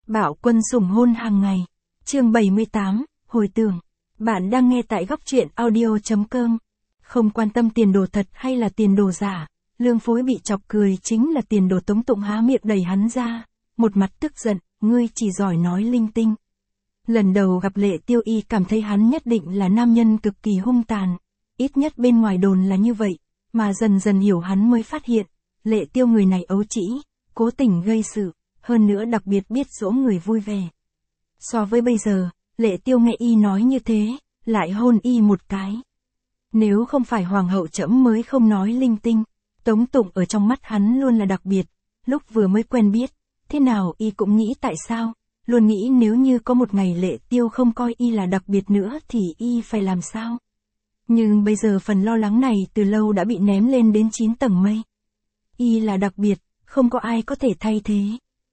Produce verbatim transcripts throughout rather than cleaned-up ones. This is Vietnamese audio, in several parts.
Bạo Quân sủng hôn hàng ngày. Chương bảy mươi tám, hồi tưởng. Bạn đang nghe tại góc truyện audio chấm com. Không quan tâm tiền đồ thật hay là tiền đồ giả, Lương Phối bị chọc cười chính là tiền đồ. Tống Tụng há miệng đẩy hắn ra, một mặt tức giận, ngươi chỉ giỏi nói linh tinh. Lần đầu gặp Lệ Tiêu y cảm thấy hắn nhất định là nam nhân cực kỳ hung tàn, ít nhất bên ngoài đồn là như vậy, mà dần dần hiểu hắn mới phát hiện, Lệ Tiêu người này ấu trĩ, cố tình gây sự, hơn nữa đặc biệt biết dỗ người vui vẻ. So với bây giờ, Lệ Tiêu nghe y nói như thế, lại hôn y một cái. Nếu không phải hoàng hậu trẫm mới không nói linh tinh, Tống Tụng ở trong mắt hắn luôn là đặc biệt, lúc vừa mới quen biết, thế nào y cũng nghĩ tại sao, luôn nghĩ nếu như có một ngày Lệ Tiêu không coi y là đặc biệt nữa thì y phải làm sao. Nhưng bây giờ phần lo lắng này từ lâu đã bị ném lên đến chín tầng mây. Y là đặc biệt, không có ai có thể thay thế.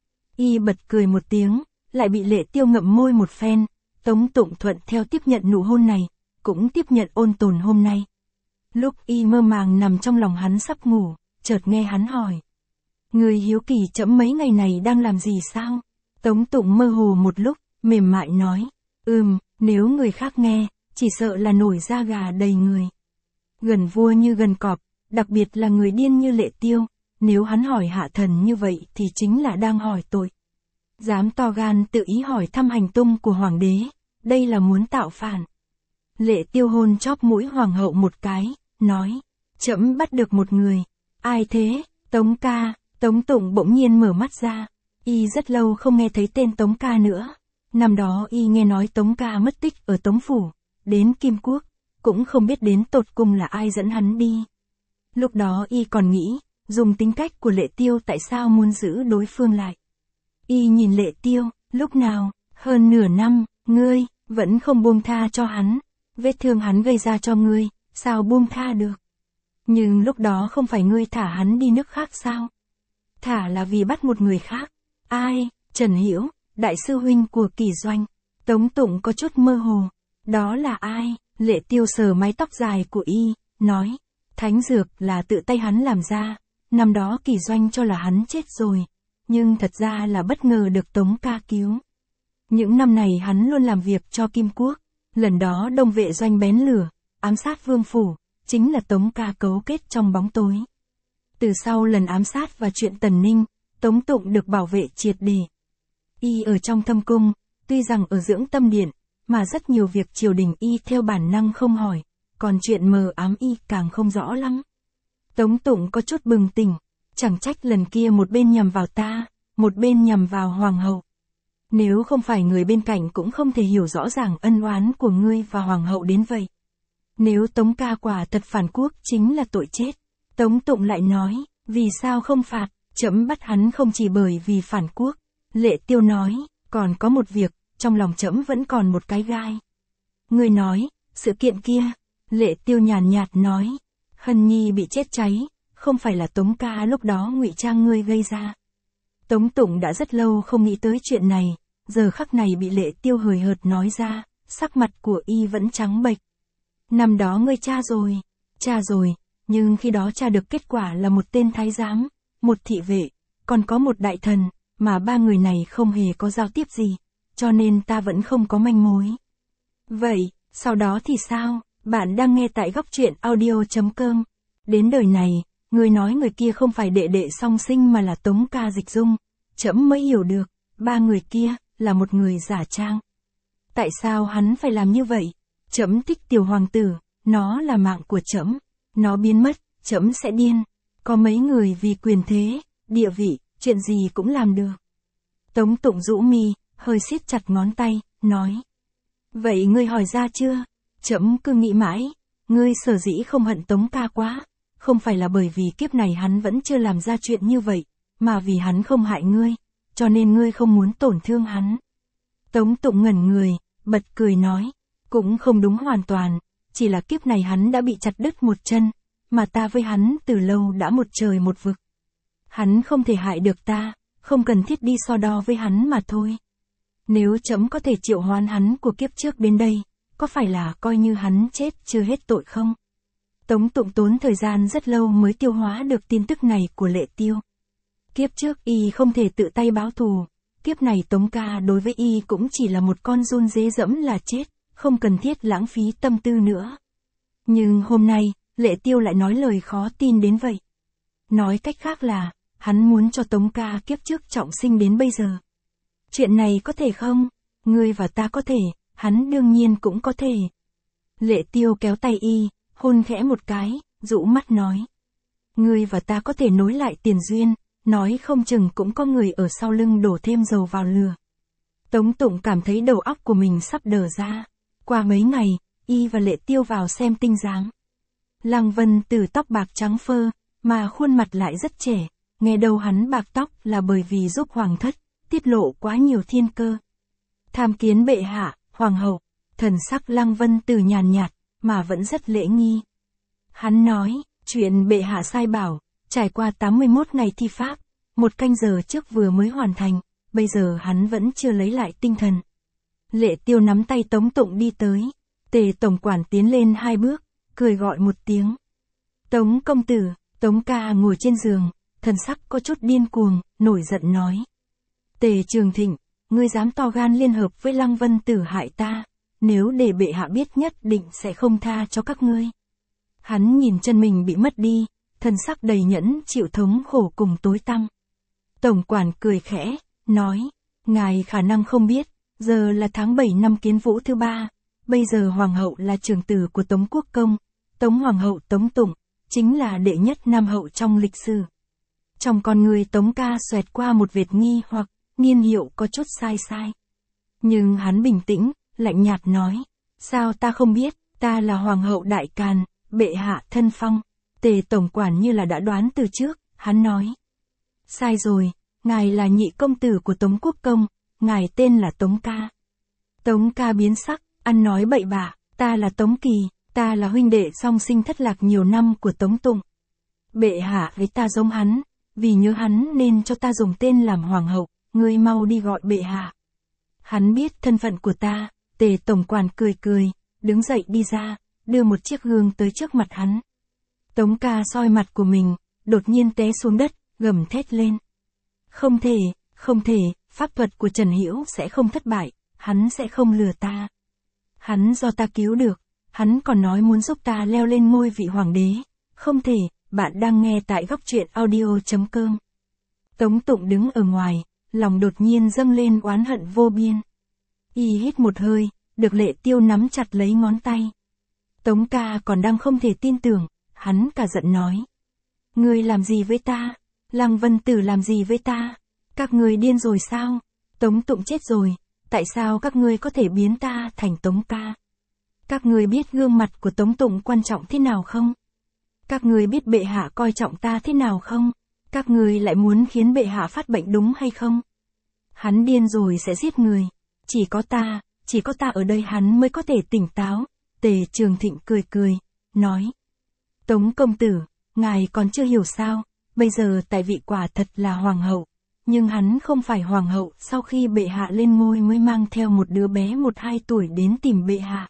Y bật cười một tiếng, lại bị Lệ Tiêu ngậm môi một phen, Tống Tụng thuận theo tiếp nhận nụ hôn này, cũng tiếp nhận ôn tồn hôm nay. Lúc y mơ màng nằm trong lòng hắn sắp ngủ, chợt nghe hắn hỏi. Người hiếu kỳ trẫm mấy ngày này đang làm gì sao? Tống Tụng mơ hồ một lúc, mềm mại nói. Ừm, nếu người khác nghe, chỉ sợ là nổi da gà đầy người. Gần vua như gần cọp, đặc biệt là người điên như Lệ Tiêu, nếu hắn hỏi hạ thần như vậy thì chính là đang hỏi tội. Dám to gan tự ý hỏi thăm hành tung của hoàng đế, đây là muốn tạo phản. Lệ Tiêu hôn chóp mũi hoàng hậu một cái, nói, trẫm bắt được một người. Ai thế? Tống ca. Tống Tụng bỗng nhiên mở mắt ra, y rất lâu không nghe thấy tên Tống ca nữa. Năm đó y nghe nói Tống ca mất tích ở Tống Phủ, đến Kim Quốc, cũng không biết đến tột cùng là ai dẫn hắn đi. Lúc đó y còn nghĩ, dùng tính cách của Lệ Tiêu tại sao muốn giữ đối phương lại. Y nhìn Lệ Tiêu, lúc nào, hơn nửa năm, ngươi, vẫn không buông tha cho hắn. Vết thương hắn gây ra cho ngươi, sao buông tha được. Nhưng lúc đó không phải ngươi thả hắn đi nước khác sao? Thả là vì bắt một người khác. Ai? Trần Hiểu, đại sư huynh của Kỳ Doanh. Tống Tụng có chút mơ hồ. Đó là ai? Lệ Tiêu sờ mái tóc dài của y, nói. Thánh dược là tự tay hắn làm ra. Năm đó Kỳ Doanh cho là hắn chết rồi, nhưng thật ra là bất ngờ được Tống ca cứu. Những năm này hắn luôn làm việc cho Kim Quốc. Lần đó Đông Vệ Doanh bén lửa, ám sát Vương Phủ, chính là Tống ca cấu kết trong bóng tối. Từ sau lần ám sát và chuyện Tần Ninh, Tống Tụng được bảo vệ triệt để. Y ở trong thâm cung, tuy rằng ở dưỡng tâm điện, mà rất nhiều việc triều đình y theo bản năng không hỏi, còn chuyện mờ ám y càng không rõ lắm. Tống Tụng có chút bừng tỉnh, chẳng trách lần kia một bên nhằm vào ta, một bên nhằm vào hoàng hậu. Nếu không phải người bên cạnh cũng không thể hiểu rõ ràng ân oán của ngươi và hoàng hậu đến vậy. Nếu Tống ca quả thật phản quốc chính là tội chết. Tống Tụng lại nói, vì sao không phạt, trẫm bắt hắn không chỉ bởi vì phản quốc. Lệ Tiêu nói, còn có một việc, trong lòng trẫm vẫn còn một cái gai. Ngươi nói, sự kiện kia. Lệ Tiêu nhàn nhạt nói, Hân Nhi bị chết cháy, không phải là Tống ca lúc đó ngụy trang ngươi gây ra. Tống Tụng đã rất lâu không nghĩ tới chuyện này, giờ khắc này bị Lệ Tiêu hời hợt nói ra, sắc mặt của y vẫn trắng bệch. Năm đó ngươi tra rồi, tra rồi, nhưng khi đó tra được kết quả là một tên thái giám, một thị vệ, còn có một đại thần, mà ba người này không hề có giao tiếp gì, cho nên ta vẫn không có manh mối. Vậy, sau đó thì sao? Bạn đang nghe tại góc truyện audio chấm com. Đến đời này, người nói người kia không phải đệ đệ song sinh mà là Tống ca Dịch Dung, trẫm mới hiểu được, ba người kia, là một người giả trang. Tại sao hắn phải làm như vậy? Trẫm thích tiểu hoàng tử, nó là mạng của trẫm, nó biến mất, trẫm sẽ điên. Có mấy người vì quyền thế, địa vị, chuyện gì cũng làm được. Tống Tụng rũ mi, hơi siết chặt ngón tay, nói. Vậy ngươi hỏi ra chưa? Trẫm cứ nghĩ mãi, ngươi sở dĩ không hận Tống ca quá, không phải là bởi vì kiếp này hắn vẫn chưa làm ra chuyện như vậy, mà vì hắn không hại ngươi, cho nên ngươi không muốn tổn thương hắn. Tống Tụng ngẩn người, bật cười nói, cũng không đúng hoàn toàn, chỉ là kiếp này hắn đã bị chặt đứt một chân, mà ta với hắn từ lâu đã một trời một vực. Hắn không thể hại được ta, không cần thiết đi so đo với hắn mà thôi. Nếu trẫm có thể triệu hoán hắn của kiếp trước đến đây, có phải là coi như hắn chết chưa hết tội không? Tống Tụng tốn thời gian rất lâu mới tiêu hóa được tin tức này của Lệ Tiêu. Kiếp trước y không thể tự tay báo thù, Kiếp này Tống ca đối với y cũng chỉ là một con giun dế dẫm là chết, không cần thiết lãng phí tâm tư nữa. Nhưng hôm nay, Lệ Tiêu lại nói lời khó tin đến vậy. Nói cách khác là, hắn muốn cho Tống ca kiếp trước trọng sinh đến bây giờ. Chuyện này có thể không? Ngươi và ta có thể, hắn đương nhiên cũng có thể. Lệ Tiêu kéo tay y, hôn khẽ một cái, rũ mắt nói. Ngươi và ta có thể nối lại tiền duyên, nói không chừng cũng có người ở sau lưng đổ thêm dầu vào lửa. Tống Tụng cảm thấy đầu óc của mình sắp đờ ra. Qua mấy ngày, y và Lệ Tiêu vào xem tinh dáng. Lăng Vân Tử tóc bạc trắng phơ, mà khuôn mặt lại rất trẻ, nghe đầu hắn bạc tóc là bởi vì giúp hoàng thất, tiết lộ quá nhiều thiên cơ. Tham kiến bệ hạ, hoàng hậu, thần sắc Lăng Vân Tử nhàn nhạt, mà vẫn rất lễ nghi. Hắn nói, chuyện bệ hạ sai bảo, trải qua tám mươi mốt ngày thi pháp, một canh giờ trước vừa mới hoàn thành, bây giờ hắn vẫn chưa lấy lại tinh thần. Lệ Tiêu nắm tay Tống Tụng đi tới, Tề tổng quản tiến lên hai bước, cười gọi một tiếng. Tống công tử, Tống ca ngồi trên giường, thần sắc có chút điên cuồng, nổi giận nói. Tề Trường Thịnh, ngươi dám to gan liên hợp với Lăng Vân Tử hại ta, nếu để bệ hạ biết nhất định sẽ không tha cho các ngươi. Hắn nhìn chân mình bị mất đi, thần sắc đầy nhẫn chịu thống khổ cùng tối tăm. Tổng quản cười khẽ, nói, ngài khả năng không biết, giờ là tháng bảy năm Kiến Vũ thứ ba, bây giờ hoàng hậu là trưởng tử của Tống Quốc Công, Tống Hoàng hậu Tống Tụng, chính là đệ nhất nam hậu trong lịch sử. Trong con người Tống ca xoẹt qua một vệt nghi hoặc, niên hiệu có chút sai sai. Nhưng hắn bình tĩnh, lạnh nhạt nói, sao ta không biết, ta là hoàng hậu Đại Càn, bệ hạ thân phong. Tề tổng quản như là đã đoán từ trước, hắn nói. Sai rồi, ngài là nhị công tử của Tống Quốc Công, ngài tên là Tống ca. Tống ca biến sắc, ăn nói bậy bạ, ta là Tống Kỳ, ta là huynh đệ song sinh thất lạc nhiều năm của Tống Tụng. Bệ hạ với ta giống hắn, vì nhớ hắn nên cho ta dùng tên làm hoàng hậu, ngươi mau đi gọi bệ hạ. Hắn biết thân phận của ta, Tề tổng quản cười cười, đứng dậy đi ra, đưa một chiếc gương tới trước mặt hắn. Tống ca soi mặt của mình, đột nhiên té xuống đất, gầm thét lên. Không thể, không thể, pháp thuật của Trần Hữu sẽ không thất bại, hắn sẽ không lừa ta. Hắn do ta cứu được, hắn còn nói muốn giúp ta leo lên ngôi vị hoàng đế. Không thể, bạn đang nghe tại góc truyện audio chấm com. Tống Tụng đứng ở ngoài, lòng đột nhiên dâng lên oán hận vô biên. Y hít một hơi, được Lệ Tiêu nắm chặt lấy ngón tay. Tống ca còn đang không thể tin tưởng, hắn cả giận nói. Ngươi làm gì với ta? Lăng Vân Tử làm gì với ta? Các ngươi điên rồi sao? Tống Tụng chết rồi, tại sao các ngươi có thể biến ta thành Tống ca? Các ngươi biết gương mặt của Tống Tụng quan trọng thế nào không? Các ngươi biết bệ hạ coi trọng ta thế nào không? Các ngươi lại muốn khiến bệ hạ phát bệnh đúng hay không? Hắn điên rồi sẽ giết người. Chỉ có ta, chỉ có ta ở đây hắn mới có thể tỉnh táo. Tề Trường Thịnh cười cười, nói. Tống công tử, ngài còn chưa hiểu sao, bây giờ tại vị quả thật là hoàng hậu. Nhưng hắn không phải hoàng hậu, sau khi bệ hạ lên ngôi mới mang theo một đứa bé một hai tuổi đến tìm bệ hạ.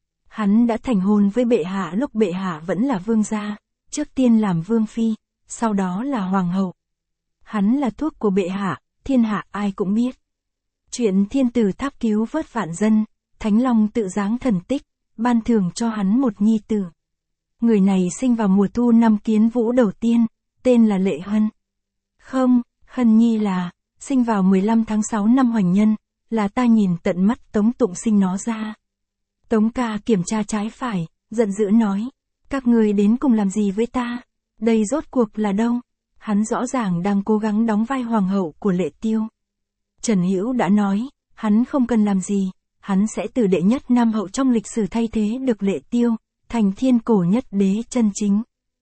Hắn đã thành hôn với bệ hạ lúc bệ hạ vẫn là vương gia, trước tiên làm vương phi, sau đó là hoàng hậu. Hắn là thuốc của bệ hạ, thiên hạ ai cũng biết. Chuyện thiên tử tháp cứu vớt vạn dân, Thánh Long tự giáng thần tích, ban thưởng cho hắn một nhi tử. Người này sinh vào mùa thu năm Kiến Vũ đầu tiên, tên là Lệ Hân. Không, Hân Nhi là, sinh vào mười lăm tháng sáu năm Hoành Nhân, là ta nhìn tận mắt Tống Tụng sinh nó ra. Tống ca kiểm tra trái phải, giận dữ nói, các ngươi đến cùng làm gì với ta? Đây rốt cuộc là đâu? Hắn rõ ràng đang cố gắng đóng vai hoàng hậu của Lệ Tiêu. Trần Hữu đã nói, hắn không cần làm gì, hắn sẽ từ đệ nhất nam hậu trong lịch sử thay thế được Lệ Tiêu, thành thiên cổ nhất đế chân chính.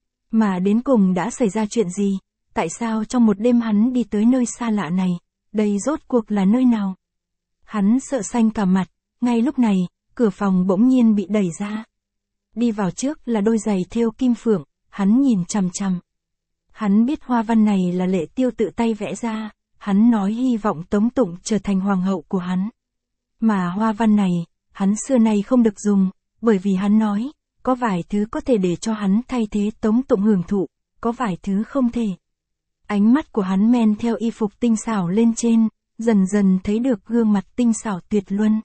Mà đến cùng đã xảy ra chuyện gì? Tại sao trong một đêm hắn đi tới nơi xa lạ này? Đây rốt cuộc là nơi nào? Hắn sợ xanh cả mặt, ngay lúc này, cửa phòng bỗng nhiên bị đẩy ra. Đi vào trước là đôi giày thêu kim phượng, hắn nhìn chằm chằm. Hắn biết hoa văn này là Lệ Tiêu tự tay vẽ ra, hắn nói hy vọng Tống Tụng trở thành hoàng hậu của hắn. Mà hoa văn này, hắn xưa nay không được dùng, bởi vì hắn nói, có vài thứ có thể để cho hắn thay thế Tống Tụng hưởng thụ, có vài thứ không thể. Ánh mắt của hắn men theo y phục tinh xảo lên trên, dần dần thấy được gương mặt tinh xảo tuyệt luân.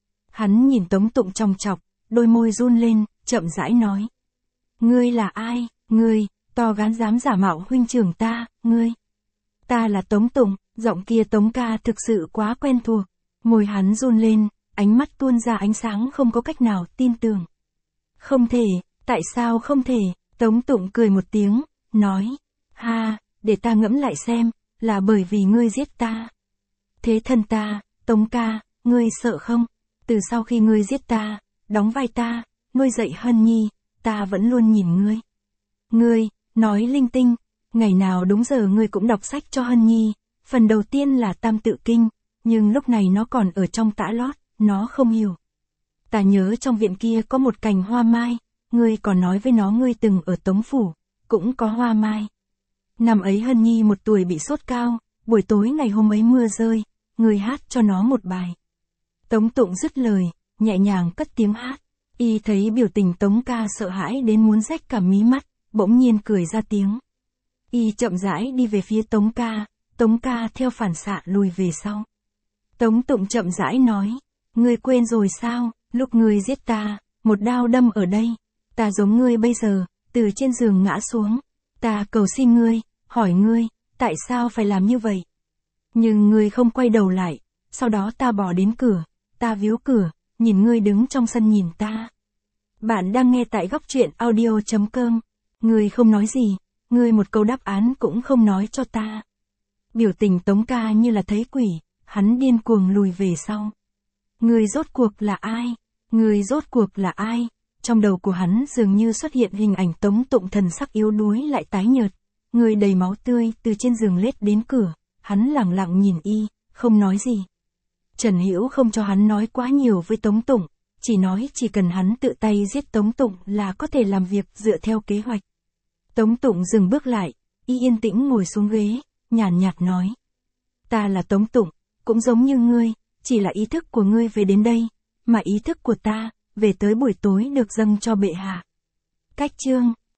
Hắn nhìn Tống Tụng chòng chọc, đôi môi run lên, chậm rãi nói. Ngươi là ai, ngươi, to gan dám giả mạo huynh trưởng ta, ngươi. Ta là Tống Tụng, giọng kia Tống ca thực sự quá quen thuộc. Môi hắn run lên, ánh mắt tuôn ra ánh sáng không có cách nào tin tưởng. Không thể, tại sao không thể, Tống Tụng cười một tiếng, nói. Ha, để ta ngẫm lại xem, là bởi vì ngươi giết ta. Thế thân ta, Tống ca, ngươi sợ không? Từ sau khi ngươi giết ta, đóng vai ta, nuôi dạy Hân Nhi, ta vẫn luôn nhìn ngươi. Ngươi, nói linh tinh, ngày nào đúng giờ ngươi cũng đọc sách cho Hân Nhi, phần đầu tiên là Tam Tự Kinh, nhưng lúc này nó còn ở trong tã lót, nó không hiểu. Ta nhớ trong viện kia có một cành hoa mai, ngươi còn nói với nó ngươi từng ở Tống Phủ, cũng có hoa mai. Năm ấy Hân Nhi một tuổi bị sốt cao, buổi tối ngày hôm ấy mưa rơi, ngươi hát cho nó một bài. Tống Tụng dứt lời, nhẹ nhàng cất tiếng hát. Y thấy biểu tình Tống ca sợ hãi đến muốn rách cả mí mắt, bỗng nhiên cười ra tiếng. Y chậm rãi đi về phía Tống ca, Tống ca theo phản xạ lùi về sau. Tống Tụng chậm rãi nói, ngươi quên rồi sao, lúc ngươi giết ta, một đao đâm ở đây, ta giống ngươi bây giờ, từ trên giường ngã xuống, ta cầu xin ngươi, hỏi ngươi, tại sao phải làm như vậy? Nhưng ngươi không quay đầu lại, sau đó ta bỏ đến cửa, ta víu cửa, nhìn ngươi đứng trong sân nhìn ta. Bạn đang nghe tại góc truyện audio chấm com, ngươi không nói gì, ngươi một câu đáp án cũng không nói cho ta. Biểu tình Tống ca như là thấy quỷ, hắn điên cuồng lùi về sau. Ngươi rốt cuộc là ai? Ngươi rốt cuộc là ai? Trong đầu của hắn dường như xuất hiện hình ảnh Tống Tụng thần sắc yếu đuối lại tái nhợt, người đầy máu tươi từ trên giường lết đến cửa, hắn lặng lặng nhìn y, không nói gì. Trần Hữu không cho hắn nói quá nhiều với Tống Tụng, chỉ nói chỉ cần hắn tự tay giết Tống Tụng là có thể làm việc dựa theo kế hoạch. Tống Tụng dừng bước lại, y yên tĩnh ngồi xuống ghế, nhàn nhạt nói. Ta là Tống Tụng, cũng giống như ngươi, chỉ là ý thức của ngươi về đến đây, mà ý thức của ta, về tới buổi tối được dâng cho bệ hạ. Cách chương